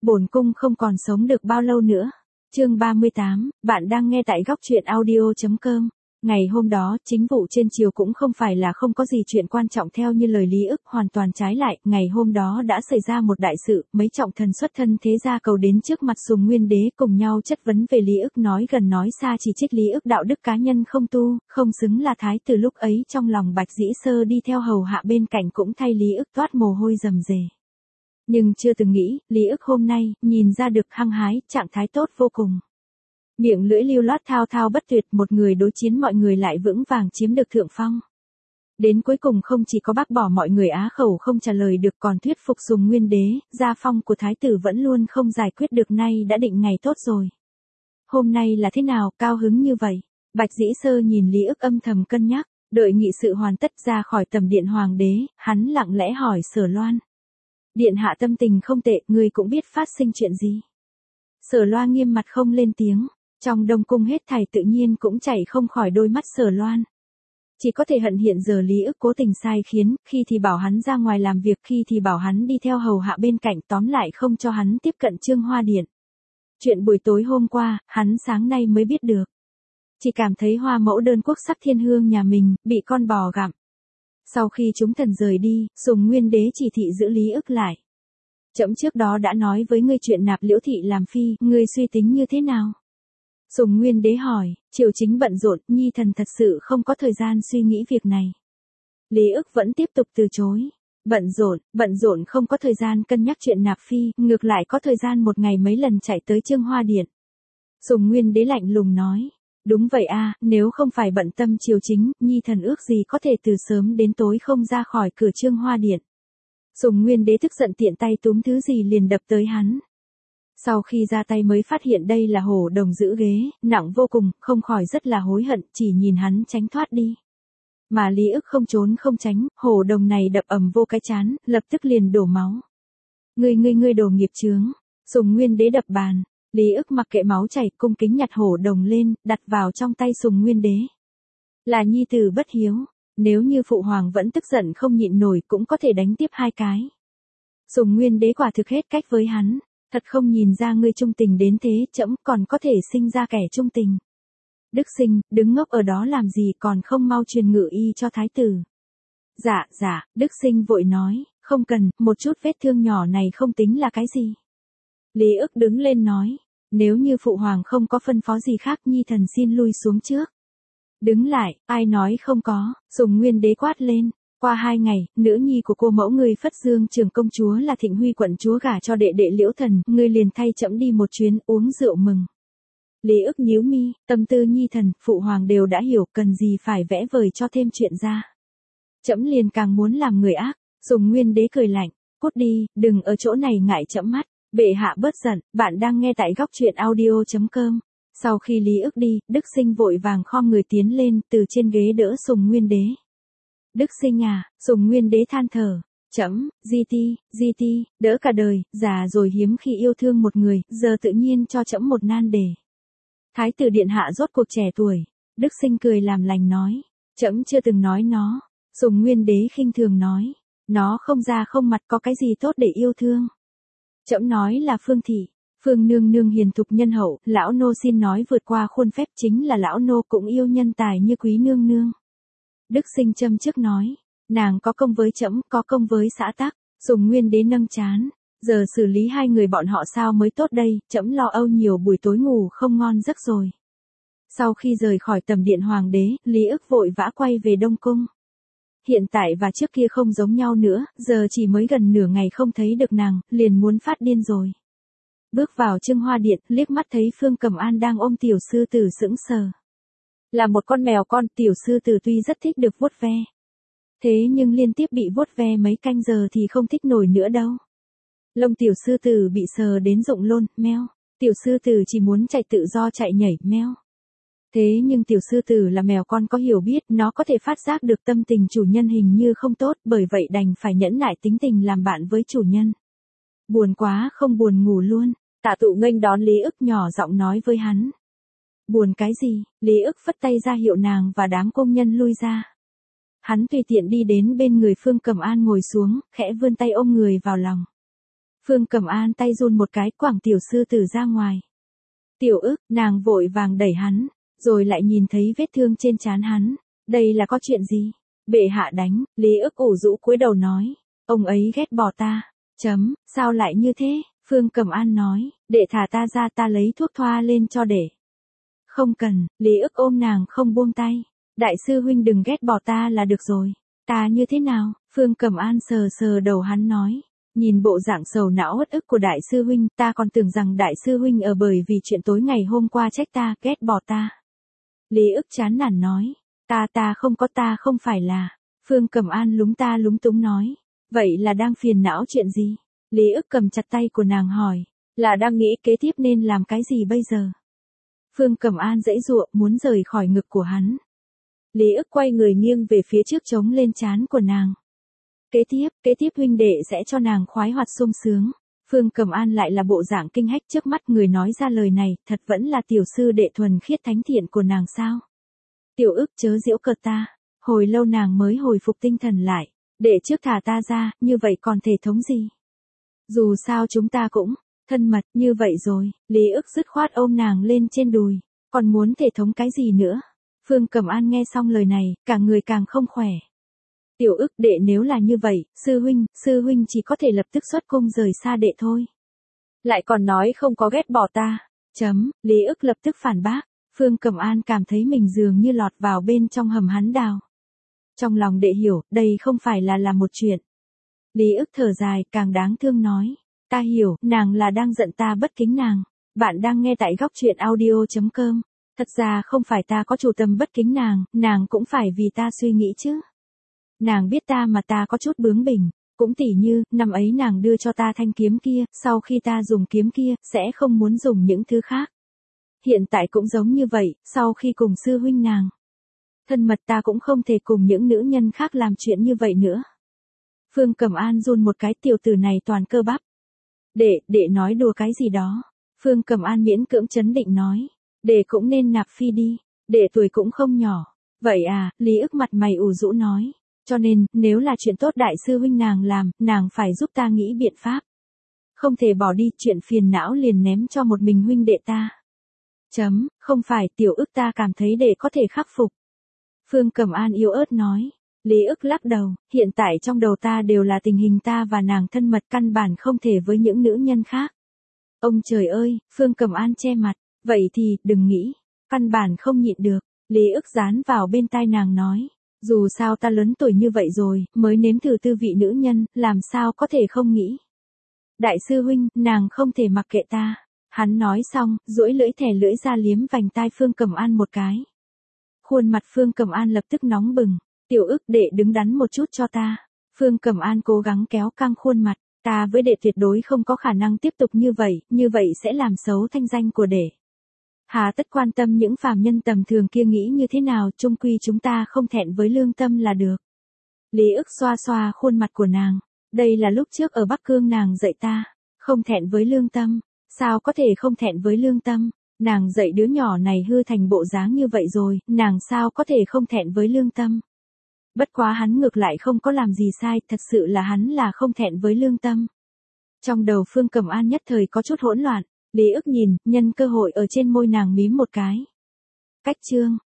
Bổn cung không còn sống được bao lâu nữa. Chương 38, bạn đang nghe tại góc truyện audio.com. Ngày hôm đó, chính vụ trên triều cũng không phải là không có gì chuyện quan trọng theo như lời Lý Ức, hoàn toàn trái lại, ngày hôm đó đã xảy ra một đại sự, mấy trọng thần xuất thân thế gia cầu đến trước mặt Sùng Nguyên Đế cùng nhau chất vấn về Lý Ức, nói gần nói xa chỉ trích Lý Ức đạo đức cá nhân không tu, không xứng là thái tử. Lúc ấy trong lòng Bạch Dĩ Sơ đi theo hầu hạ bên cạnh cũng thay Lý Ức toát mồ hôi rầm rề. Nhưng chưa từng nghĩ, Lý Ức hôm nay, nhìn ra được hăng hái, trạng thái tốt vô cùng. Miệng lưỡi lưu loát thao thao bất tuyệt, một người đối chiến mọi người lại vững vàng chiếm được thượng phong. Đến cuối cùng không chỉ có bác bỏ mọi người á khẩu không trả lời được còn thuyết phục Sùng Nguyên Đế, gia phong của thái tử vẫn luôn không giải quyết được, nay đã định ngày tốt rồi. Hôm nay là thế nào, cao hứng như vậy? Bạch Dĩ Sơ nhìn Lý Ức âm thầm cân nhắc, đợi nghị sự hoàn tất ra khỏi tầm điện hoàng đế, hắn lặng lẽ hỏi Sở Loan. Điện hạ tâm tình không tệ, người cũng biết phát sinh chuyện gì. Sở Loan nghiêm mặt không lên tiếng, trong đông cung hết thảy tự nhiên cũng chảy không khỏi đôi mắt Sở Loan. Chỉ có thể hận hiện giờ Lý Ức cố tình sai khiến, khi thì bảo hắn ra ngoài làm việc, khi thì bảo hắn đi theo hầu hạ bên cạnh, tóm lại không cho hắn tiếp cận Trương Hoa Điện. Chuyện buổi tối hôm qua, hắn sáng nay mới biết được. Chỉ cảm thấy Hoa mẫu đơn quốc sắc thiên hương nhà mình, bị con bò gặm. Sau khi chúng thần rời đi, Sùng Nguyên Đế chỉ thị giữ Lý Ức lại. Trẫm trước đó đã nói với ngươi chuyện nạp Liễu thị làm phi, ngươi suy tính như thế nào? Sùng Nguyên Đế hỏi, triều chính bận rộn, nhi thần thật sự không có thời gian suy nghĩ việc này. Lý Ức vẫn tiếp tục từ chối. Bận rộn không có thời gian cân nhắc chuyện nạp phi, ngược lại có thời gian một ngày mấy lần chạy tới Trương Hoa Điện. Sùng Nguyên Đế lạnh lùng nói. Đúng vậy a, nếu không phải bận tâm triều chính, nhi thần ước gì có thể từ sớm đến tối không ra khỏi cửa Trương Hoa Điện. Sùng Nguyên Đế tức giận tiện tay túm thứ gì liền đập tới hắn. Sau khi ra tay mới phát hiện đây là hổ đồng giữ ghế, nặng vô cùng, không khỏi rất là hối hận, chỉ nhìn hắn tránh thoát đi. Mà Lý Ức không trốn không tránh, hổ đồng này đập ầm vô cái trán, lập tức liền đổ máu. Ngươi đồ nghiệp chướng. Sùng Nguyên Đế đập bàn. Lý Ức mặc kệ máu chảy, cung kính nhặt hổ đồng lên, đặt vào trong tay Sùng Nguyên Đế. Là nhi tử bất hiếu, nếu như phụ hoàng vẫn tức giận không nhịn nổi cũng có thể đánh tiếp hai cái. Sùng Nguyên Đế quả thực hết cách với hắn, thật không nhìn ra ngươi trung tình đến thế, trẫm còn có thể sinh ra kẻ trung tình. Đức Sinh, đứng ngốc ở đó làm gì, còn không mau truyền ngự y cho thái tử. Dạ, Đức Sinh vội nói, không cần, một chút vết thương nhỏ này không tính là cái gì. Lý Ức đứng lên nói, nếu như phụ hoàng không có phân phó gì khác, nhi thần xin lui xuống trước. Đứng lại, ai nói không có, Sùng Nguyên Đế quát lên. Qua 2 ngày, nữ nhi của cô mẫu người Phất Dương Trường công chúa là Thịnh Huy quận chúa gả cho đệ đệ Liễu Thần, ngươi liền thay trẫm đi một chuyến uống rượu mừng. Lý Ức nhíu mi, tâm tư nhi thần, phụ hoàng đều đã hiểu, cần gì phải vẽ vời cho thêm chuyện ra. Trẫm liền càng muốn làm người ác. Sùng Nguyên Đế cười lạnh, cút đi, đừng ở chỗ này ngại trẫm mắt. Bệ hạ bớt giận, bạn đang nghe tại góc truyện audio.com. Sau khi Lý Ức đi, Đức Sinh vội vàng khom người tiến lên, từ trên ghế đỡ Sùng Nguyên Đế. Đức Sinh à, Sùng Nguyên Đế than thở, trẫm, di ti, đỡ cả đời, già rồi hiếm khi yêu thương một người, giờ tự nhiên cho trẫm một nan đề. Thái tử điện hạ rốt cuộc trẻ tuổi. Đức Sinh cười làm lành nói, trẫm chưa từng nói nó. Sùng Nguyên Đế khinh thường nói, nó không da không mặt có cái gì tốt để yêu thương. Trẫm nói là Phương thị, Phương nương nương hiền thục nhân hậu, lão nô xin nói vượt qua khuôn phép, chính là lão nô cũng yêu nhân tài như quý nương nương. Đức Sinh châm trước nói, nàng có công với trẫm, có công với xã tắc. Sùng Nguyên Đế nâng trán, giờ xử lý hai người bọn họ sao mới tốt đây, trẫm lo âu nhiều, buổi tối ngủ không ngon giấc rồi. Sau khi rời khỏi tầm điện hoàng đế, Lý Ức vội vã quay về Đông Cung. Hiện tại và trước kia không giống nhau nữa, giờ chỉ mới gần nửa ngày không thấy được nàng, liền muốn phát điên rồi. Bước vào Trương Hoa Điện, liếc mắt thấy Phương Cẩm An đang ôm tiểu sư tử sững sờ. Là một con mèo con, tiểu sư tử tuy rất thích được vuốt ve. Thế nhưng liên tiếp bị vuốt ve mấy canh giờ thì không thích nổi nữa đâu. Lông tiểu sư tử bị sờ đến rụng lôn, meo. Tiểu sư tử chỉ muốn chạy tự do chạy nhảy, meo. Thế nhưng tiểu sư tử là mèo con có hiểu biết, nó có thể phát giác được tâm tình chủ nhân hình như không tốt, bởi vậy đành phải nhẫn nại tính tình làm bạn với chủ nhân. Buồn quá không buồn ngủ luôn. Tạ Tụ nghênh đón Lý Ức nhỏ giọng nói với hắn. Buồn cái gì? Lý Ức phất tay ra hiệu nàng và đám công nhân lui ra. Hắn tùy tiện đi đến bên người Phương Cẩm An ngồi xuống, khẽ vươn tay ôm người vào lòng. Phương Cẩm An tay run một cái, quẳng tiểu sư tử ra ngoài. Tiểu ức, nàng vội vàng đẩy hắn, rồi lại nhìn thấy vết thương trên trán hắn. Đây là có chuyện gì? Bệ hạ đánh, Lý ức ủ rũ cúi đầu nói. Ông ấy ghét bỏ ta. Sao lại như thế? Phương Cẩm An nói, đệ thả ta ra, ta lấy thuốc thoa lên cho đệ. Không cần, Lý ức ôm nàng không buông tay. Đại sư huynh đừng ghét bỏ ta là được rồi. Ta như thế nào? Phương Cẩm An sờ sờ đầu hắn nói. Nhìn bộ dạng sầu não uất ức của đại sư huynh, ta còn tưởng rằng đại sư huynh ở bởi vì chuyện tối ngày hôm qua trách ta, ghét bỏ ta. Lý ức chán nản nói. Ta không phải là. Phương Cẩm An lúng túng nói. Vậy là đang phiền não chuyện gì? Lý ức cầm chặt tay của nàng hỏi. Là đang nghĩ kế tiếp nên làm cái gì bây giờ? Phương Cẩm An giãy giụa muốn rời khỏi ngực của hắn. Lý ức quay người nghiêng về phía trước chống lên trán của nàng. Kế tiếp huynh đệ sẽ cho nàng khoái hoạt sung sướng. Phương Cẩm An lại là bộ dạng kinh hách, trước mắt người nói ra lời này, thật vẫn là tiểu sư đệ thuần khiết thánh thiện của nàng sao? Tiểu ức chớ giễu cợt ta. Hồi lâu nàng mới hồi phục tinh thần lại. Đệ trước thả ta ra, như vậy còn thể thống gì? Dù sao chúng ta cũng thân mật như vậy rồi. Lý ức dứt khoát ôm nàng lên trên đùi. Còn muốn thể thống cái gì nữa? Phương Cẩm An nghe xong lời này, cả người càng không khỏe. Tiểu ức, đệ nếu là như vậy, sư huynh chỉ có thể lập tức xuất cung rời xa đệ thôi. Lại còn nói không có ghét bỏ ta. Lý ức lập tức phản bác. Phương Cẩm An cảm thấy mình dường như lọt vào bên trong hầm hắn đào. Trong lòng đệ hiểu, đây không phải là một chuyện. Lý ức thở dài, càng đáng thương nói. Ta hiểu, nàng là đang giận ta bất kính nàng. Bạn đang nghe tại góc truyện audio.com. Thật ra không phải ta có chủ tâm bất kính nàng cũng phải vì ta suy nghĩ chứ. Nàng biết ta mà ta có chút bướng bỉnh, cũng tỉ như, năm ấy nàng đưa cho ta thanh kiếm kia, sau khi ta dùng kiếm kia, sẽ không muốn dùng những thứ khác. Hiện tại cũng giống như vậy, sau khi cùng sư huynh nàng thân mật, ta cũng không thể cùng những nữ nhân khác làm chuyện như vậy nữa. Phương Cẩm An run một cái, tiểu tử này toàn cơ bắp. Đệ nói đùa cái gì đó. Phương Cẩm An miễn cưỡng trấn định nói. Đệ cũng nên nạp phi đi. Đệ tuổi cũng không nhỏ. Vậy à, Lý ức mặt mày ủ rũ nói. Cho nên, nếu là chuyện tốt đại sư huynh nàng làm, nàng phải giúp ta nghĩ biện pháp. Không thể bỏ đi, chuyện phiền não liền ném cho một mình huynh đệ ta. Không phải, tiểu ức, ta cảm thấy đệ có thể khắc phục. Phương Cẩm An yếu ớt nói. Lý ức lắc đầu, hiện tại trong đầu ta đều là tình hình ta và nàng thân mật, căn bản không thể với những nữ nhân khác. Ông trời ơi, Phương Cẩm An che mặt. Vậy thì, đừng nghĩ. Căn bản không nhịn được. Lý ức dán vào bên tai nàng nói. Dù sao ta lớn tuổi như vậy rồi, mới nếm thử tư vị nữ nhân, làm sao có thể không nghĩ. Đại sư huynh, nàng không thể mặc kệ ta. Hắn nói xong, duỗi lưỡi thè lưỡi ra liếm vành tai Phương Cẩm An một cái. Khuôn mặt Phương Cẩm An lập tức nóng bừng. Tiểu ức, đệ đứng đắn một chút cho ta. Phương Cẩm An cố gắng kéo căng khuôn mặt. Ta với đệ tuyệt đối không có khả năng tiếp tục như vậy sẽ làm xấu thanh danh của đệ. Hà tất quan tâm những phàm nhân tầm thường kia nghĩ như thế nào, chung quy chúng ta không thẹn với lương tâm là được. Lý ức xoa xoa khuôn mặt của nàng. Đây là lúc trước ở Bắc Cương nàng dạy ta. Không thẹn với lương tâm. Sao có thể không thẹn với lương tâm? Nàng dạy đứa nhỏ này hư thành bộ dáng như vậy rồi, nàng sao có thể không thẹn với lương tâm? Bất quá hắn ngược lại không có làm gì sai, thật sự là hắn là không thẹn với lương tâm. Trong đầu Phương Cẩm An nhất thời có chút hỗn loạn. Lý ức nhìn, nhân cơ hội ở trên môi nàng mím một cái. Cách chương.